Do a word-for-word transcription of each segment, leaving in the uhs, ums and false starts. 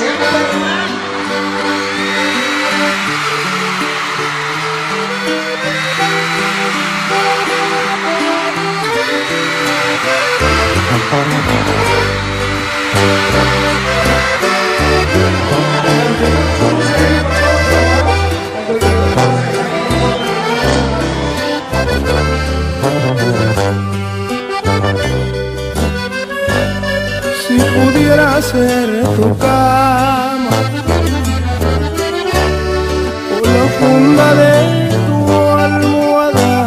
Si pudiera ser tu cama o la funda de tu almohada,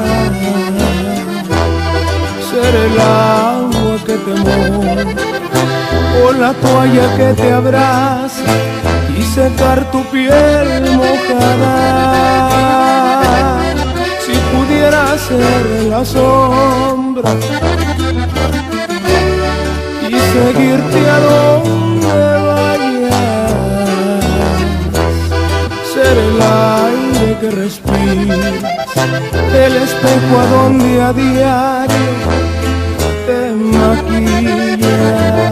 ser el agua que te moja o la toalla que te abraza y secar tu piel mojada. Si pudiera ser la sombra y seguirte a donde vayas, ser el aire que respiras, el espejo a donde a diario te maquillas.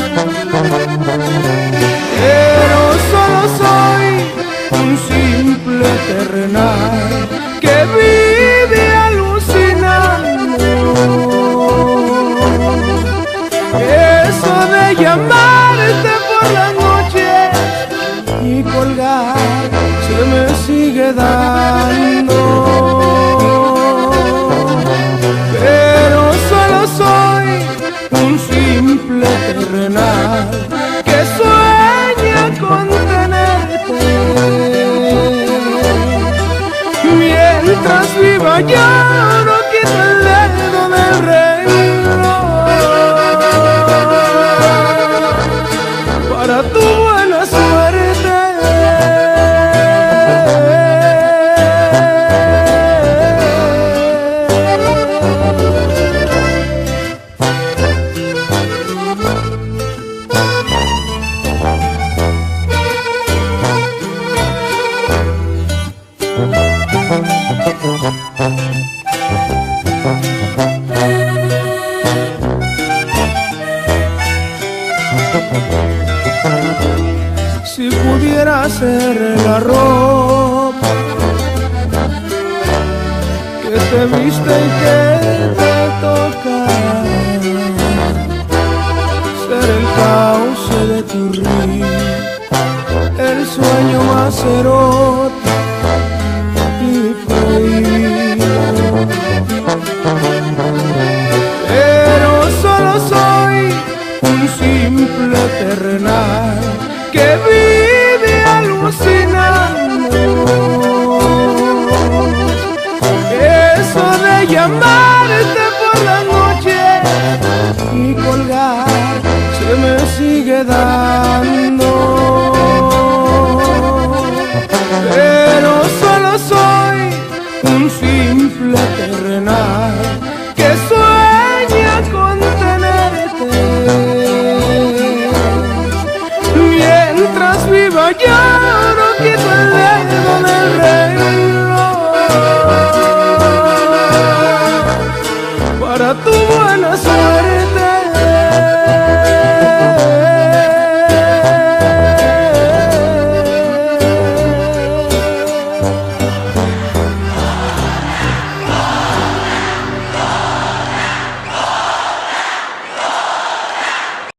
Pero solo soy un simple terrenal que vive alucinando. Eso de llamarte por la noche y colgar se me sigue dando. Pero solo soy un simple terrenal que sueña con tenerte. Mientras viva yo no quito el dedo del reloj para tu buena suerte. Si pudiera ser la ropa que te viste y que te toca, ser el cauce de tu río, el sueño más erótico y prohibido. Pero solo soy un simple terrenal que vive alucinando. Eso de llamarte por la noche y colgar se me sigue dando.